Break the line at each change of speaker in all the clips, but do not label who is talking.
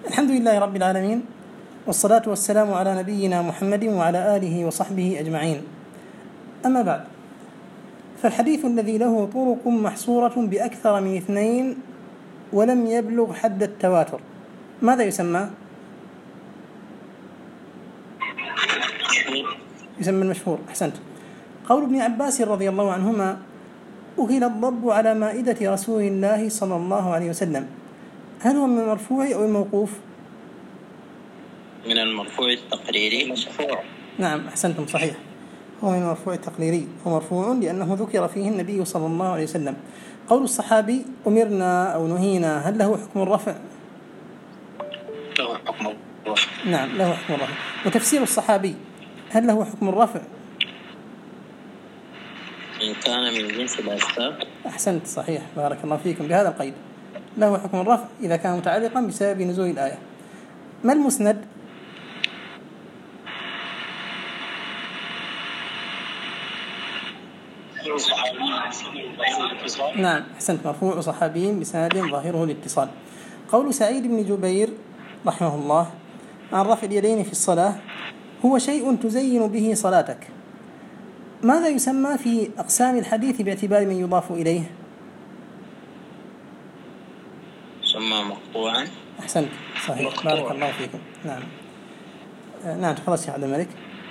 الحمد لله رب العالمين، والصلاة والسلام على نبينا محمد وعلى آله وصحبه أجمعين. أما بعد، فالحديث الذي له طرق محصورة بأكثر من 2 ولم يبلغ حد التواتر ماذا يسمى؟ يسمى المشهور. أحسنت. قول ابن عباس رضي الله عنهما: أكل الضب على مائدة رسول الله صلى الله عليه وسلم، هل هو من المرفوع أو الموقوف؟
من المرفوع التقريري. مرفوع.
نعم، أحسنتم، صحيح، هو من المرفوع التقريري، هو مرفوع لأنه ذكر فيه النبي صلى الله عليه وسلم. قول الصحابي: أمرنا أو نهينا، هل له حكم الرفع؟
له حكم الرفع.
نعم، له حكم الرفع. وتفسير الصحابي، هل له حكم الرفع؟
إن كان من جنس الأسباب.
أحسنت، صحيح، بارك الله فيكم بهذا القيد، له حكم الرفع إذا كان متعلقا بسبب نزول الآية. ما المسند؟ نعم، أحسنت، مرفوع صحابي بسند ظاهره الاتصال. قول سعيد بن جبير رحمه الله عن رفع اليدين في الصلاة: هو شيء تزين به صلاتك، ماذا يسمى في أقسام الحديث باعتبار من يضاف إليه؟
يسمى مقطوعا.
أحسنت، صحيح، مقطوع. بارك الله فيكم. نعم. نعم، تفضل شيخ عبد الملك.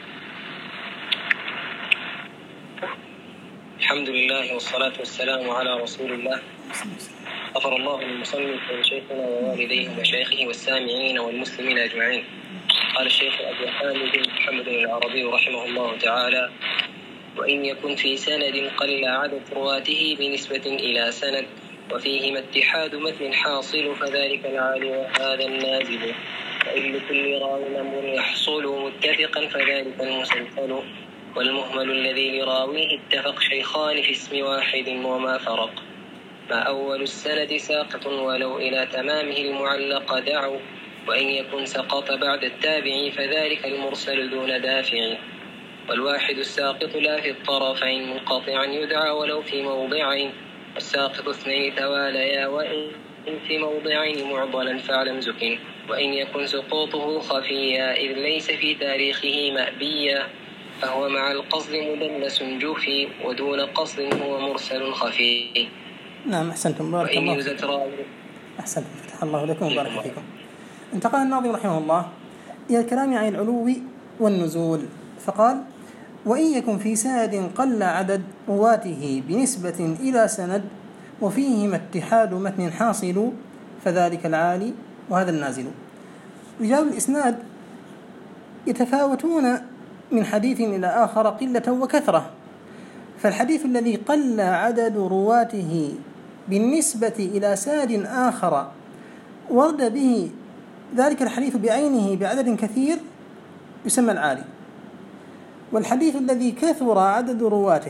الحمد لله والصلاة والسلام على رسول الله. غفر الله للمصنف وشيخنا ووالديه ومشايخه والسامعين والمسلمين أجمعين. قال الشيخ أبو حامد محمد العربي رحمه الله تعالى: وإن يكن في سند قل عدد رواته بنسبة إلى سند وفيهما اتحاد متن حاصل فذلك العالي وهذا النازل، وإن لكل راو أمر يحصل متفقا فذلك المسلسل، والمهمل الذي لراويه اتفق شيخان في اسم واحد وما فرق، ما أول السند ساقط ولو إلى تمامه المعلق دعوا، وإن يكن سقط بعد التابع فذلك المرسل دون دافع، والواحد الساقط لا في الطرفين منقطعا يدعى ولو في موضعين، والساقط 2 تواليا وإن في موضعين معضلا فاعلم زكٍ، وإن يكن سقوطه خفيا إذ ليس في تاريخه مأبيا فهو مع القصد مدلس جوفي ودون قصد هو مرسل خفي.
نعم، أحسنتم، بارك الله فيكم. أحسنتم، فتح الله لكم وبارك فيكم. انتقل الناظم رحمه الله إلى الكلام عن العلو والنزول، فقال: وإن يكن في سند قل عدد رواته بنسبة إلى سند وفيهما اتحاد متن حاصل فذلك العالي وهذا النازل. رجال الإسناد يتفاوتون من حديث إلى آخر قلة وكثرة، فالحديث الذي قل عدد رواته بالنسبة إلى سند آخر ورد به ذلك الحديث بعينه بعدد كثير يسمى العالي، والحديث الذي كثر عدد رواته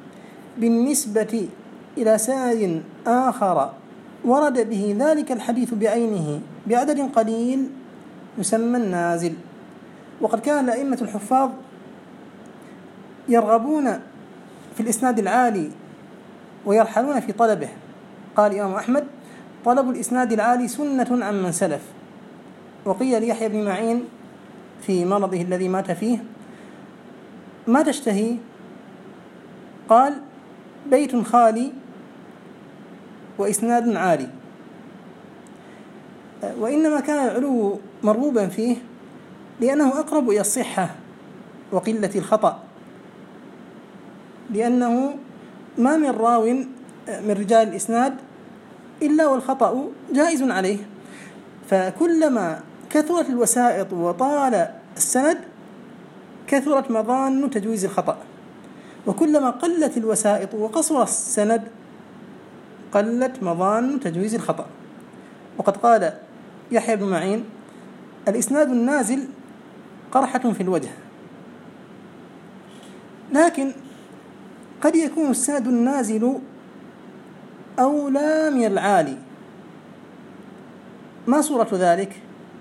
بالنسبة إلى سند آخر ورد به ذلك الحديث بعينه بعدد قليل يسمى النازل. وقد كان الأئمة الحفاظ يرغبون في الإسناد العالي ويرحلون في طلبه. قال الإمام أحمد: طلب الإسناد العالي سنة عن من سلف. وقيل ليحيى بن معين في مرضه الذي مات فيه: ما تشتهي؟ قال: بيت خالي وإسناد عالي. وإنما كان العلو مرغوبا فيه لأنه أقرب إلى الصحة وقلة الخطأ، لأنه ما من راو من رجال الإسناد إلا والخطأ جائز عليه، فكلما كثرت الوسائط وطال السند كثرت مظان تجويز الخطأ، وكلما قلت الوسائط وقصر السند قلت مظان تجويز الخطأ. وقد قال يحيى بن معين: الإسناد النازل قرحة في الوجه، لكن قد يكون السند النازل أولى من العالي. ما صورة ذلك؟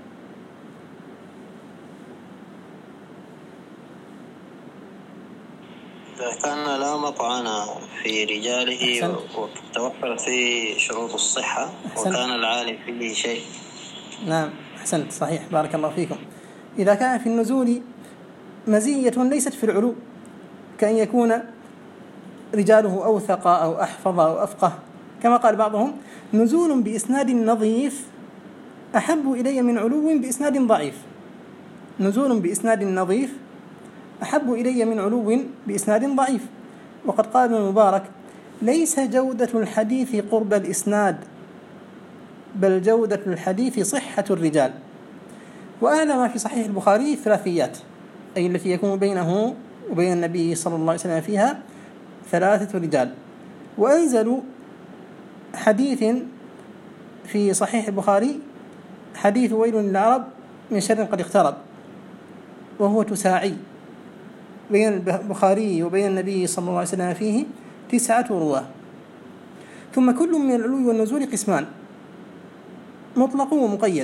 إذا كان لا مطعن في رجاله وتوفر فيه شروط الصحة وكان العالي فيه شيء.
نعم، أحسنت، صحيح، بارك الله فيكم. إذا كان في النزول مزية ليست في العلو، كأن يكون رجاله أوثق أو أحفظ أو أفقه، كما قال بعضهم: نزول بإسناد نظيف أحب إلي من علو بإسناد ضعيف. نزول بإسناد نظيف أحب إلي من علو بإسناد ضعيف. وقد قال ابن المبارك: ليس جودة الحديث قرب الإسناد، بل جودة الحديث صحة الرجال. وأعلى ما في صحيح البخاري الثلاثيات، أي التي يكون بينه وبين النبي صلى الله عليه وسلم فيها 3 رجال. وأنزل حديث في صحيح البخاري حديث ويل للعرب من شر قد اقترب، وهو تساعي بين البخاري وبين النبي صلى الله عليه وسلم فيه 9 رواه. ثم كل من العلو والنزول قسمان: مطلق ومقيد.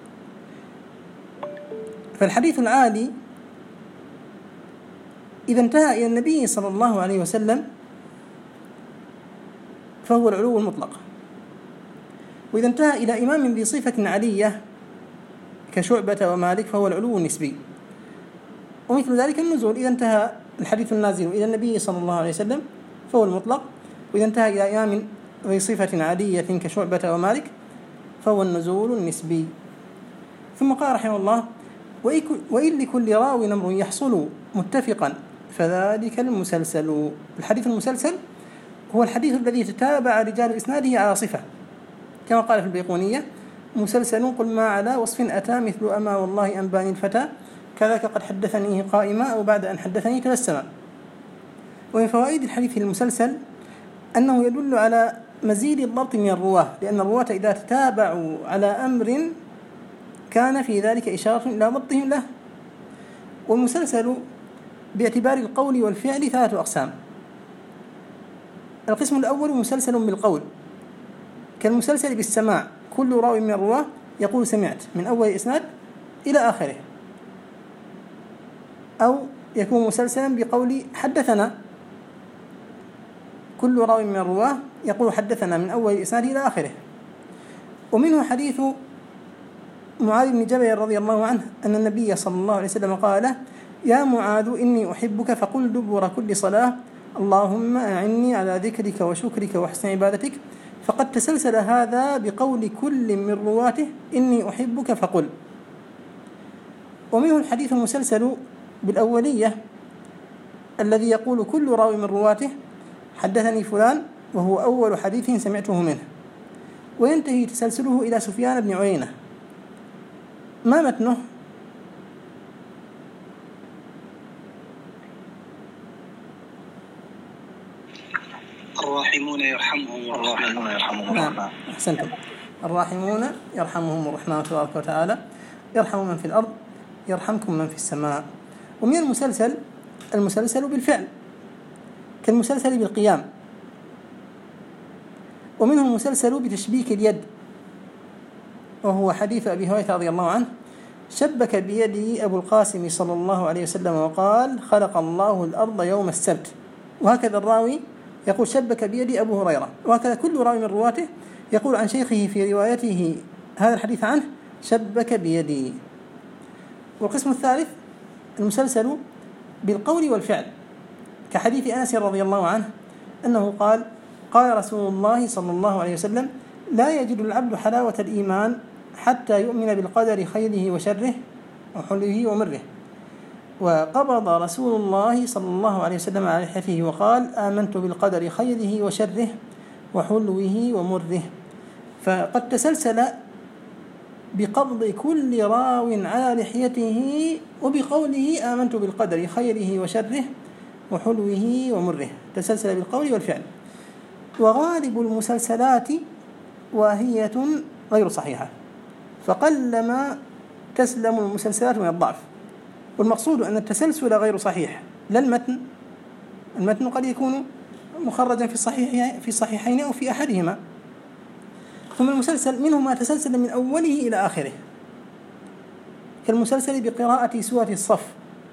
فالحديث العالي إذا انتهى إلى النبي صلى الله عليه وسلم فهو العلو المطلق، وإذا انتهى إلى إمام ذي صفة علية كشعبة ومالك فهو العلو النسبي. ومثل ذلك النزول، إذا انتهى الحديث النازل إلى النبي صلى الله عليه وسلم فهو المطلق، وإذا انتهى إلى إمام ذي صفة عادية كشعبة ومالك فهو النزول النسبي. ثم قال رحمه الله: وإن لكل راو أمر يحصل متفقا فذلك المسلسل. الحديث المسلسل هو الحديث الذي تتابع رجال إسناده على صفة، كما قال في البيقونية: مسلسل قل ما على وصف أتى مثل أما والله أنباني الفتى كذاك قد حدثنيه قائما أو بعد أن حدثني تبسما. ومن فوائد الحديث المسلسل أنه يدل على مزيد الضبط من الرواة، لأن الرواة إذا تتابعوا على أمر كان في ذلك إشارة إلى ضبطهم له. والمسلسل باعتبار القول والفعل 3 أقسام: القسم الأول مسلسل بالقول، كالمسلسل بالسماع، كل راوي من الرواة يقول سمعت من أول إسناد إلى آخره، أو يكون مسلسلا بقول حدثنا، كل راوي من الرواة يقول حدثنا من أول إسناد إلى آخره. ومنه حديث معاذ بن جبل رضي الله عنه أن النبي صلى الله عليه وسلم قال له: يا معاذ إني أحبك فقل دبر كل صلاة اللهم أعني على ذكرك وشكرك وحسن عبادتك. فقد تسلسل هذا بقول كل من رواته إني أحبك فقل. ومنه الحديث المسلسل بالأولية الذي يقول كل راوي من رواته حدثني فلان، وهو أول حديث سمعته منه، وينتهي تسلسله إلى سفيان بن عيينة. ما متنه؟
الراحمون يرحمهم الرحمن.
أحسنتم. الراحمون يرحمهم الرحمن تبارك وتعالى، يرحم من في الأرض يرحمكم من في السماء. ومن المسلسل بالفعل، كالمسلسل بالقيام. ومنه المسلسل بتشبيك اليد، وهو حديث أبي هريرة رضي الله عنه: شبك بيده أبو القاسم صلى الله عليه وسلم وقال: خلق الله الأرض يوم السبت. وهكذا الراوي يقول شبك بيدي أبو هريرة، وهكذا كل راوي من رواته يقول عن شيخه في روايته هذا الحديث عنه شبك بيدي. والقسم الثالث المسلسل بالقول والفعل، كحديث أنس رضي الله عنه أنه قال: قال رسول الله صلى الله عليه وسلم: لا يجد العبد حلاوة الإيمان حتى يؤمن بالقدر خيره وشره وحلوه ومره. وقبض رسول الله صلى الله عليه وسلم على لحيته وقال: آمنت بالقدر خيره وشره وحلوه ومره. فقد تسلسل بقبض كل راو على لحيته وبقوله آمنت بالقدر خيره وشره وحلوه ومره، تسلسل بالقول والفعل. وغالب المسلسلات واهية غير صحيحة، فقلما تسلم المسلسلات من الضعف. والمقصود أن التسلسل غير صحيح، لا المتن قد يكون مخرجا في الصحيحين أو في أحدهما. ثم المسلسل منه ما تسلسل من أوله إلى آخره، كالمسلسل بقراءة سورة الصف،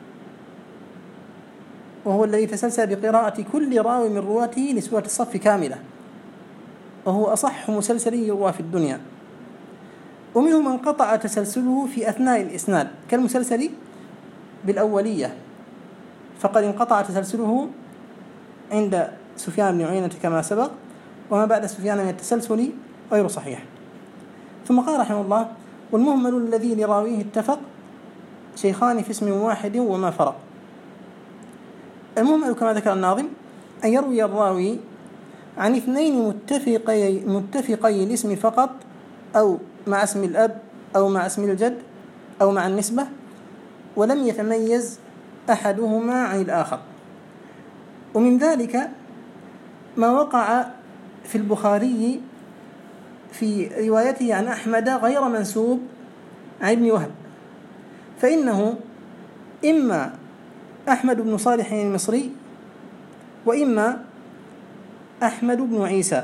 وهو الذي تسلسل بقراءة كل راوي من رواته لسورة الصف كاملة، وهو أصح مسلسل يروى في الدنيا. ومنهم من قطع تسلسله في أثناء الإسناد كالمسلسل بالأولية، فقد انقطع تسلسله عند سفيان بن عيينة كما سبق، وما بعد سفيان من التسلسل غير صحيح. ثم قال رحمه الله: والمهمل الذي لراويه اتفق شيخان في اسم واحد وما فرق. المهمل كما ذكر الناظم أن يروي الراوي عن اثنين متفقي الاسم فقط، أو مع اسم الأب أو مع اسم الجد أو مع النسبة، ولم يتميز أحدهما عن الآخر. ومن ذلك ما وقع في البخاري في روايته عن أحمد غير منسوب عن ابن وهب، فإنه إما أحمد بن صالح المصري وإما أحمد بن عيسى،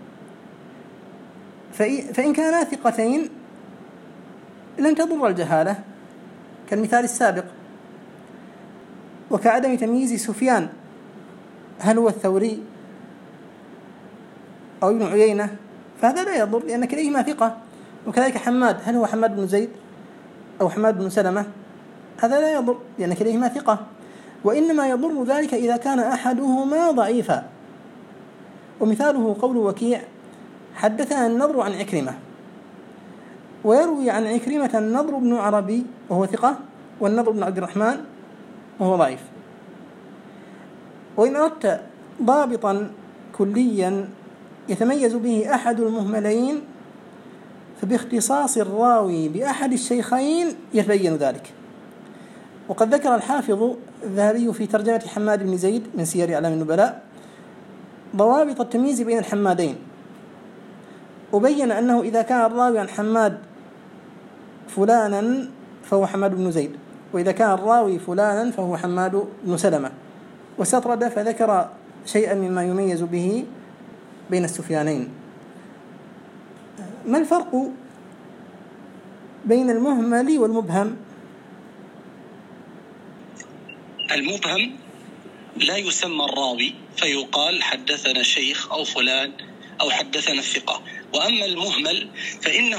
فإن كانا ثقتين لن تضر الجهالة كالمثال السابق، وكعدم تمييز سفيان هل هو الثوري أو ابن عيينة، فهذا لا يضر لأن كليهما ثقة. وكذلك حماد هل هو حماد بن زيد أو حماد بن سلمة، هذا لا يضر لأن كليهما ثقة. وإنما يضر ذلك إذا كان أحدهما ضعيفا، ومثاله قول وكيع: حدثنا النضر عن عكرمة، ويروي عن عكرمة النضر بن عربي وهو ثقة، والنضر بن عبد الرحمن وهو ضعيف. وإن أردت ضابطا كليا يتميز به أحد المهملين فباختصاص الراوي بأحد الشيخين يتبين ذلك. وقد ذكر الحافظ الذهبي في ترجمة حماد بن زيد من سير أعلام النبلاء ضوابط التمييز بين الحمادين، وبين أنه إذا كان الراوي عن حماد فلانا فهو حماد بن زيد، وإذا كان الراوي فلانا فهو حماد بن سلمة، واستطرد فذكر شيئا مما يميز به بين السفيانين. ما الفرق بين المهمل والمبهم؟
المبهم لا يسمى الراوي فيقال حدثنا الشيخ أو فلان أو حدثنا الثقة. وأما المهمل فإنه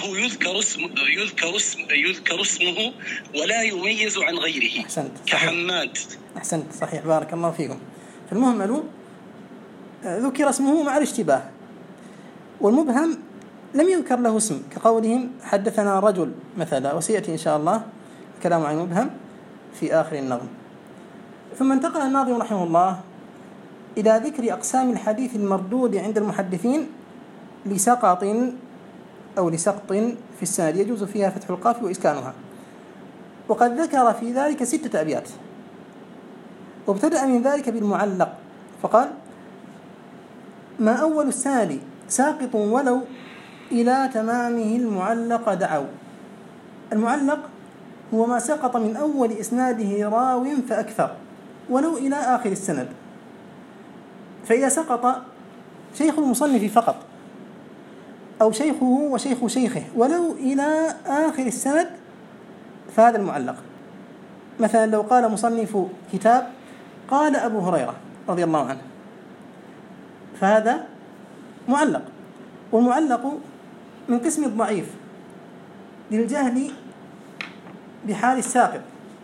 يذكر اسمه ولا يميز عن غيره.
أحسنت.
كحماد.
أحسنت، صحيح، بارك الله فيكم. فالمهمل ذكر اسمه مع الاشتباه، والمبهم لم يذكر له اسم كقولهم حدثنا رجل مثلا، وسيأتي إن شاء الله كلام عن المبهم في آخر النظم. ثم انتقل الناظم رحمه الله إلى ذكر أقسام الحديث المردود عند المحدثين لسقط أو لسقط في السند يجوز فيها فتح القاف وإسكانها، وقد ذكر في ذلك 6 أبيات. وابتدأ من ذلك بالمعلق فقال: ما أول السند ساقط ولو إلى تمامه المعلق دعوا. المعلق هو ما سقط من أول إسناده راو فأكثر ولو إلى آخر السند. فإذا سقط شيخ المصنف فقط أو شيخه وشيخ شيخه ولو إلى آخر السند فهذا المعلق. مثلا لو قال مصنف كتاب قال أبو هريرة رضي الله عنه فهذا معلق. والمعلق من قسم الضعيف للجهل بحال الساقط،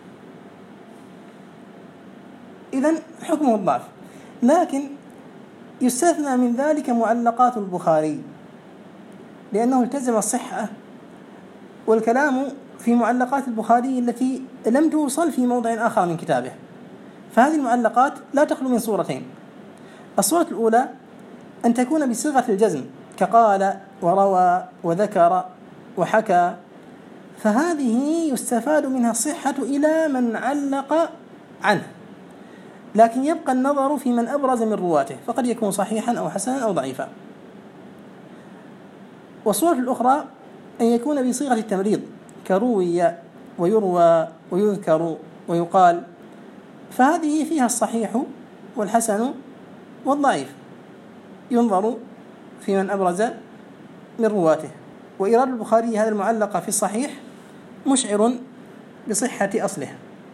إذن حكمه الضعف. لكن يستثنى من ذلك معلقات البخاري لأنه التزم الصحة، والكلام في معلقات البخاري التي لم توصل في موضع آخر من كتابه. فهذه المعلقات لا تخلو من صورتين: الصورة الأولى أن تكون بصيغة الجزم كقال وروى وذكر وحكى، فهذه يستفاد منها الصحة إلى من علق عنه، لكن يبقى النظر في من أبرز من رواته، فقد يكون صحيحا أو حسنا أو ضعيفا. والصورة الأخرى أن يكون بصيغة التمريض كروي ويروى ويذكر ويقال، فهذه فيها الصحيح والحسن والضعيف، ينظر في من أبرز من رواته. وإيراد البخاري هذا المعلق في الصحيح مشعر بصحة أصله.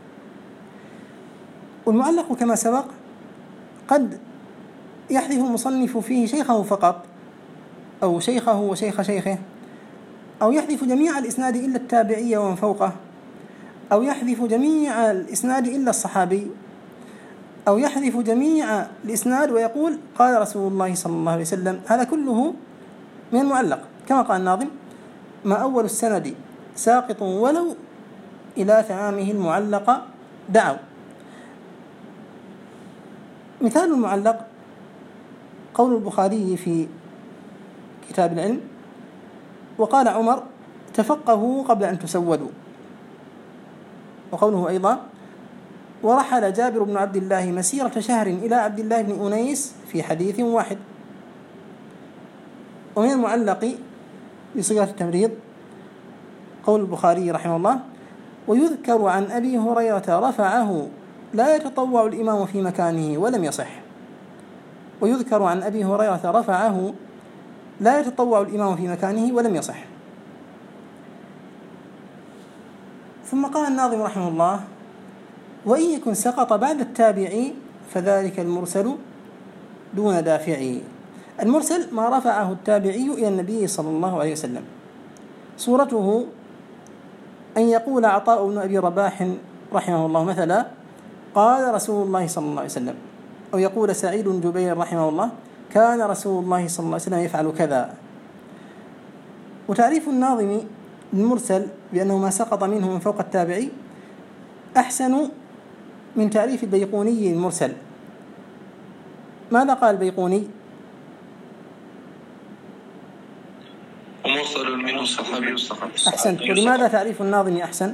والمعلق كما سبق قد يحذف المصنف فيه شيخه فقط أو شيخه وشيخ شيخه، أو يحذف جميع الإسناد إلا التابعي ومن فوقه، أو يحذف جميع الإسناد إلا الصحابي، أو يحذف جميع الإسناد ويقول قال رسول الله صلى الله عليه وسلم. هذا كله من المعلق، كما قال الناظم: ما أول السند ساقط ولو إلى تمامه المعلق دعوا. مثال المعلق قول البخاري في كتاب العلم: وقال عمر تفقهوا قبل أن تسودوا. وقوله أيضا: ورحل جابر بن عبد الله مسيرة شهر إلى عبد الله بن أنيس في حديث واحد. ومن المعلق بصيغة التمريض قول البخاري رحمه الله: ويذكر عن أبي هريرة رفعه لا يتطوع الإمام في مكانه ولم يصح. ويذكر عن أبي هريرة رفعه لا يتطوع الإمام في مكانه ولم يصح. ثم قال الناظم رحمه الله: وإن يكن سقط بعد التابعي فذلك المرسل دون دافعي. المرسل ما رفعه التابعي إلى النبي صلى الله عليه وسلم. صورته أن يقول عطاء بن أبي رباح رحمه الله مثلا: قال رسول الله صلى الله عليه وسلم، أو يقول سعيد بن جبير رحمه الله: كان رسول الله صلى الله عليه وسلم يفعل كذا. وتعريف الناظم المرسل بأنه ما سقط منه من فوق التابعي أحسن من تعريف البيقوني المرسل. ماذا قال البيقوني؟
ومرسل منه الصحابي.
أحسنت. ولماذا تعريف الناظم أحسن؟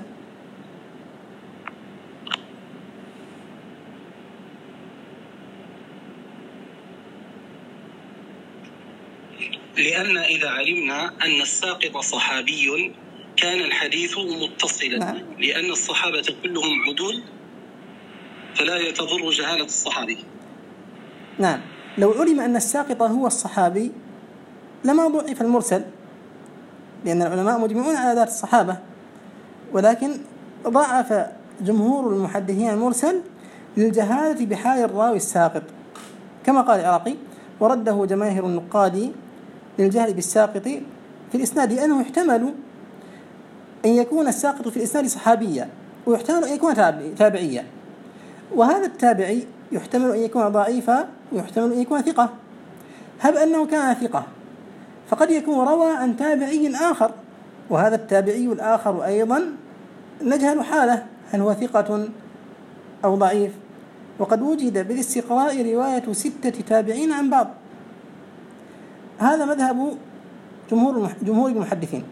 لأن إذا علمنا أن الساقط صحابي كان الحديث متصلا.
نعم.
لأن الصحابة كلهم عدول فلا تضر جهالة الصحابي.
نعم، لو علم أن الساقط هو الصحابي لما ضعف المرسل، لأن العلماء مجمعون على ذات الصحابة، ولكن ضعف جمهور المحدثين المرسل للجهالة بحال الراوي الساقط، كما قال العراقي: ورده جماهير النقاد للجهل بالساقط في الإسناد، لأنه يحتمل أن يكون الساقط في الإسناد صحابيا، ويحتمل أن يكون تابعيا، وهذا التابعي يحتمل أن يكون ضعيفا ويحتمل أن يكون ثقة. هب أنه كان ثقة فقد يكون روى عن تابعي آخر، وهذا التابعي الآخر أيضا نجهل حاله هل هو ثقة أو ضعيف، وقد وجد بالاستقراء رواية 6 تابعين عن بعض. هذا مذهب جمهور المحدثين.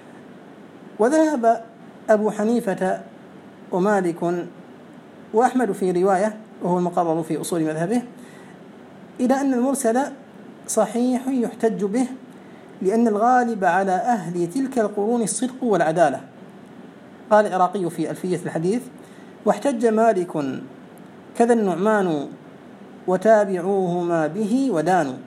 وذهب أبو حنيفة ومالك وأحمد في رواية، وهو المقرر في أصول مذهبه، إلى أن المرسل صحيح يحتج به، لأن الغالب على أهل تلك القرون الصدق والعدالة. قال العراقي في ألفية الحديث: واحتج مالك كذا النعمان وتابعوهما به ودانوا.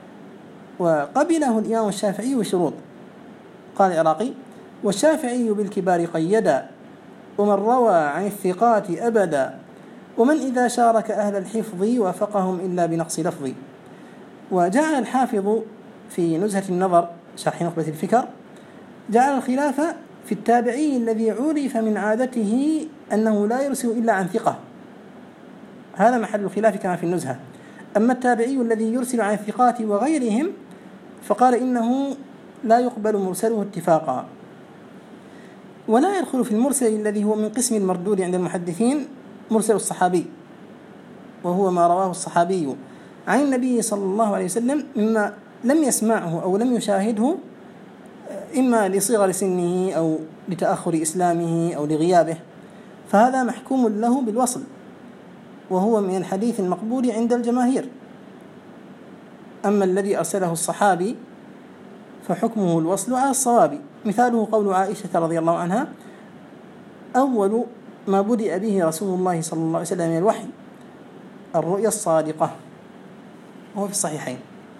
وقبله الإمام الشافعي بشروط. قال العراقي: والشافعي بالكبار قيدا، ومن روى عن الثقات أبدا، ومن إذا شارك أهل الحفظ وافقهم إلا بنقص لفظ. وجعل الحافظ في نزهة النظر شرح نخبة الفكر جعل الخلاف في التابعي الذي عرف من عادته أنه لا يرسل إلا عن ثقة، هذا محل الخلاف كما في النزهة. أما التابعي الذي يرسل عن الثقات وغيرهم فقال إنه لا يقبل مرسله اتفاقا. ولا يدخل في المرسل الذي هو من قسم المردود عند المحدثين مرسل الصحابي، وهو ما رواه الصحابي عن النبي صلى الله عليه وسلم مما لم يسمعه أو لم يشاهده، إما لصغر سنه أو لتأخر إسلامه أو لغيابه، فهذا محكوم له بالوصل، وهو من الحديث المقبول عند الجماهير. أما الذي أرسله الصحابي فحكمه الوصل على الصواب. مثاله قول عائشة رضي الله عنها: أول ما بدأ به رسول الله صلى الله عليه وسلم من الوحي الرؤيا الصادقة، وهو في الصحيحين.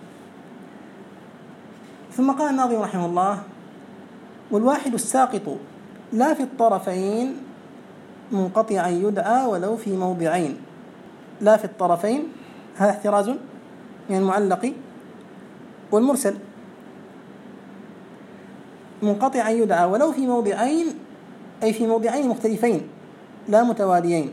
ثم قال الناظم رحمه الله: والواحد الساقط لا في الطرفين منقطعا يدعى ولو في موضعين. لا في الطرفين هذا احتراز من المعلق والمرسل. منقطعا يدعى ولو في موضعين، أي في موضعين مختلفين لا متواليين.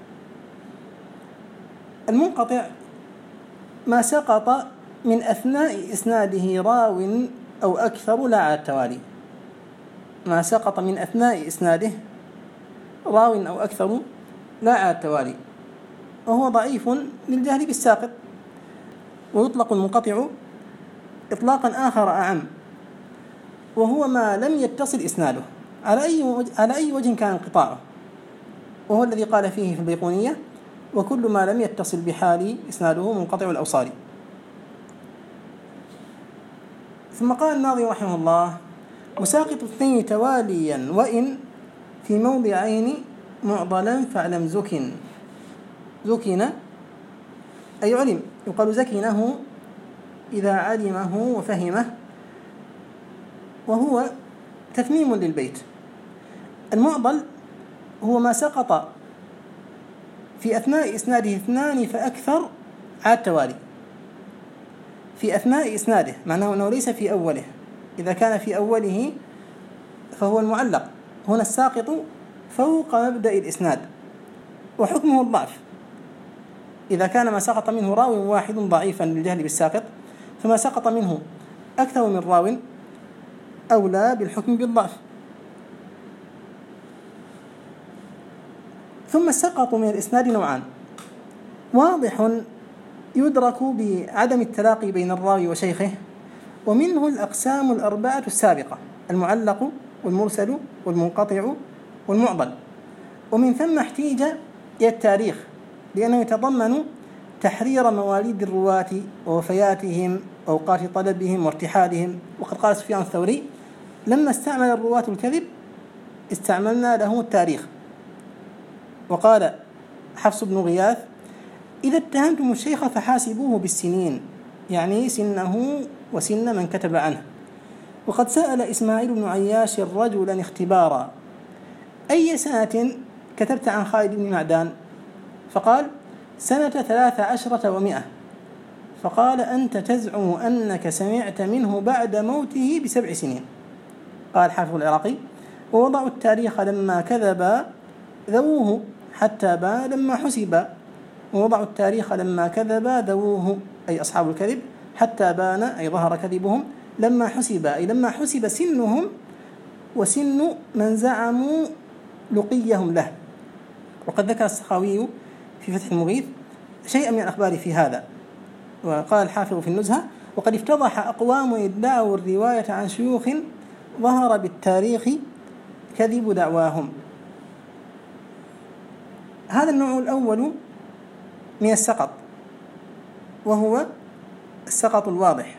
المنقطع ما سقط من أثناء إسناده راو أو أكثر لا على التوالي، ما سقط من أثناء إسناده راو أو أكثر لا على التوالي، وهو ضعيف للجهل بالساقط. ويطلق المنقطع إطلاقا آخر أعم، وهو ما لم يتصل إسناده على أي وجه كان انقطاعه، وهو الذي قال فيه في البيقونية: وكل ما لم يتصل بحال إسناده منقطع الأوصال. ثم قال الناظم رحمه الله: وساقط اثنين تواليا وإن في موضعين معضلا فاعلم زكن أي علم، يقال زكنه إذا علمه وفهمه، وهو تثميم للبيت. المعضل هو ما سقط في أثناء إسناده اثنان فأكثر على التوالي، في أثناء إسناده، معناه أنه ليس في أوله. إذا كان في أوله فهو المعلق، هنا الساقط فوق مبدأ الإسناد، وحكمه الضعف. إذا كان ما سقط منه راو واحد ضعيفا للجهل بالساقط، فما سقط منه أكثر من راو أولى بالحكم بالضعف. ثم السقط من الإسناد نوعان: واضح يدرك بعدم التلاقي بين الراوي وشيخه، ومنه الأقسام الأربعة السابقة: المعلق والمرسل والمنقطع والمعضل. ومن ثم احتيج إلى التاريخ، لأنه يتضمن تحرير مواليد الرواة ووفياتهم وأوقات طلبهم وارتحالهم. وقد قال سفيان الثوري: لما استعمل الرواة الكذب استعملنا له التاريخ. وقال حفص بن غياث: إذا اتهمتم الشيخ فحاسبوه بالسنين، يعني سنه وسن من كتب عنه. وقد سأل إسماعيل بن عياش رجلا اختبارا: أي سنة كتبت عن خالد بن معدان؟ فقال: سنة 13 و100. فقال: أنت تزعم أنك سمعت منه بعد موته ب7 سنين. قال حافظ العراقي: ووضعوا التاريخ لما كذب ذووه حتى بان لما حسب. ووضعوا التاريخ لما كذب ذووه، أي أصحاب الكذب، حتى بان أي ظهر كذبهم، لما حسب أي لما حسب سنهم وسن من زعموا لقيهم له. وقد ذكر السخاوي في فتح المغيث شيئا من الأخبار في هذا. وقال الحافظ في النزهة: وقد افتضح أقوام ادعوا الرواية عن شيوخ ظهر بالتاريخ كذب دعواهم. هذا النوع الأول من السقط، وهو السقط الواضح.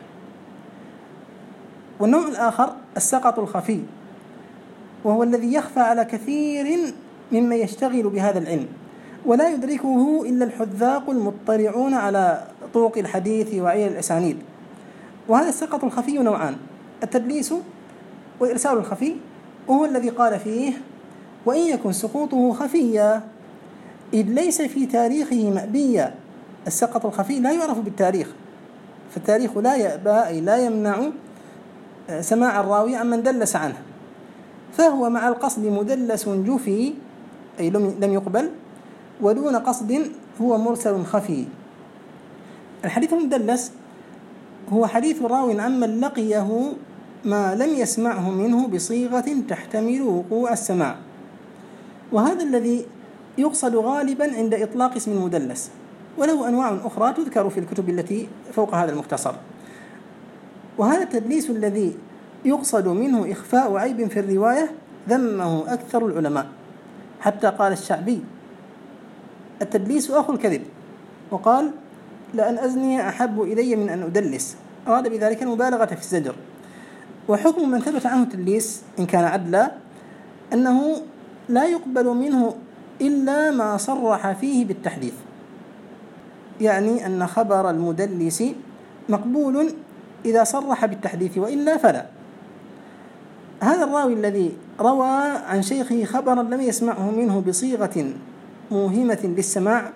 والنوع الآخر السقط الخفي، وهو الذي يخفى على كثير ممن يشتغل بهذا العلم، ولا يدركه إلا الحذاق المطلعون على طرق الحديث وعلل الأسانيد. وهذا السقط الخفي نوعان: التدليس والإرسال الخفي، وهو الذي قال فيه: وإن يكن سقوطه خفيا إذ ليس في تاريخه مأبيا. السقط الخفي لا يعرف بالتاريخ، فالتاريخ لا يأبى أي لا يمنع سماع الراوي عمن دلس عنه، فهو مع القصد مدلس جفي أي لم يقبل، ودون قصد هو مرسل خفي. الحديث المدلس هو حديث راو عمن لقيه ما لم يسمعه منه بصيغة تحتمل وقوع السماع، وهذا الذي يقصد غالبا عند إطلاق اسم المدلس، وله أنواع أخرى تذكر في الكتب التي فوق هذا المختصر. وهذا التدليس الذي يقصد منه إخفاء عيب في الرواية ذمه أكثر العلماء، حتى قال الشعبي: التدليس أخو الكذب، وقال: لأن أزني أحب إلي من أن أدلس، أراد بذلك المبالغة في الزجر. وحكم من ثبت عنه التدليس إن كان عدلا أنه لا يقبل منه إلا ما صرح فيه بالتحديث، يعني أن خبر المدلس مقبول إذا صرح بالتحديث، وإلا فلا. هذا الراوي الذي روى عن شيخه خبرا لم يسمعه منه بصيغة موهمة للسماع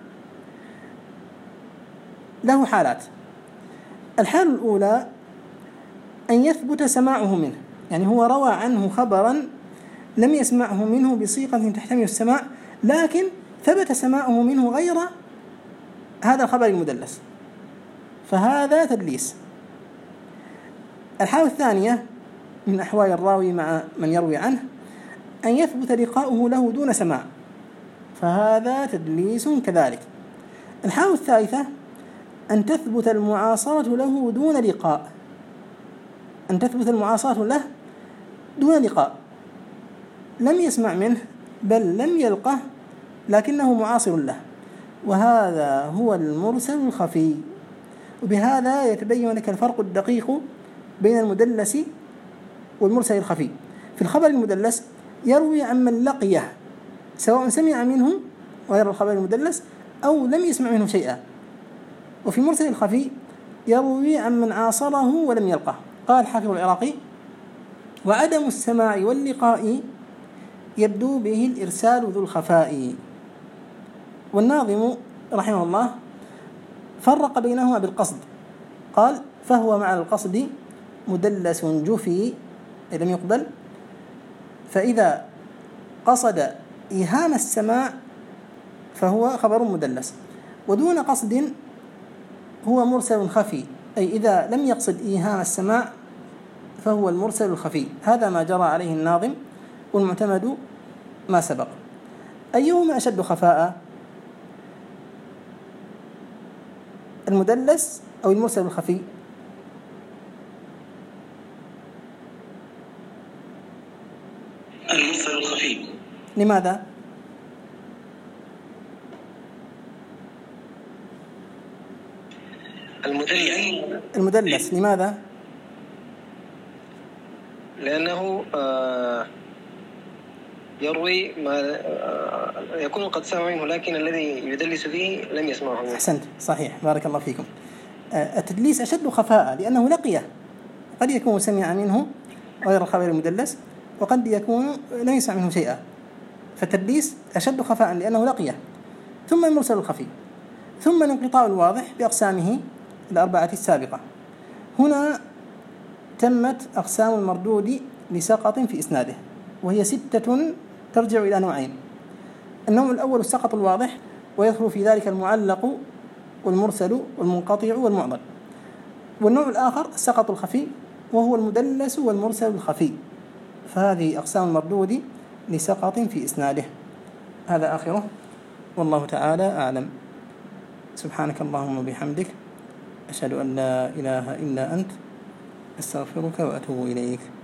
له حالات: الحالة الأولى أن يثبت سماعه منه، يعني هو روى عنه خبرا لم يسمعه منه بصيغة تحتمل السماع، لكن ثبت سماعه منه غير هذا الخبر المدلس، فهذا تدليس. الحالة الثانية من أحوال الراوي مع من يروي عنه أن يثبت لقاؤه له دون سماع، فهذا تدليس كذلك. الحالة الثالثة أن تثبت المعاصرة له دون لقاء، أن تثبت المعاصرة له دون لقاء، لم يسمع منه بل لم يلقه لكنه معاصر له، وهذا هو المرسل الخفي. وبهذا يتبين لك الفرق الدقيق بين المدلس والمرسل الخفي. في الخبر المدلس يروي عن من لقيه سواء سمع منه غير الخبر المدلس أو لم يسمع منه شيئا، وفي المرسل الخفي يروي عن من عاصره ولم يلقه. قال حافظ العراقي: وعدم السماع واللقاء يبدو به الإرسال ذو الخفاء. والناظم رحمه الله فرق بينهما بالقصد، قال: فهو مع القصد مدلس جفي لم يقبل، فإذا قصد إيهام السماع فهو خبر مدلس، ودون قصد هو مرسل خفي، أي إذا لم يقصد إيهام السماع فهو المرسل الخفي. هذا ما جرى عليه الناظم، والمعتمد ما سبق. أيهما أشد خفاء، المدلس أو المرسل الخفي؟
المرسل الخفي.
لماذا؟ المدلس لماذا؟
لأنه يروي ما يكون قد سمع منه، لكن الذي يدلس به لم يسمعه منه.
أحسنت، صحيح، بارك الله فيكم. التدليس أشد خفاء لأنه لقيه، قد يكون سمع منه غير الخبر المدلس، وقد يكون لم يسمع منه شيئا، فالتدليس أشد خفاء لأنه لقيه. ثم المرسل الخفي، ثم الانقطاع الواضح بأقسامه الأربعة السابقة. هنا تمت أقسام المردود لسقط في إسناده، وهي 6 ترجع إلى نوعين. النوع الأول السقط الواضح، ويدخل في ذلك المعلق والمرسل والمنقطع والمعضل. والنوع الآخر السقط الخفي، وهو المدلس والمرسل الخفي. فهذه أقسام المردود لسقط في إسناده. هذا آخره، والله تعالى أعلم. سبحانك اللهم وبحمدك، أشهد أن لا إله إلا أنت، أستغفرك وأتوب إليك.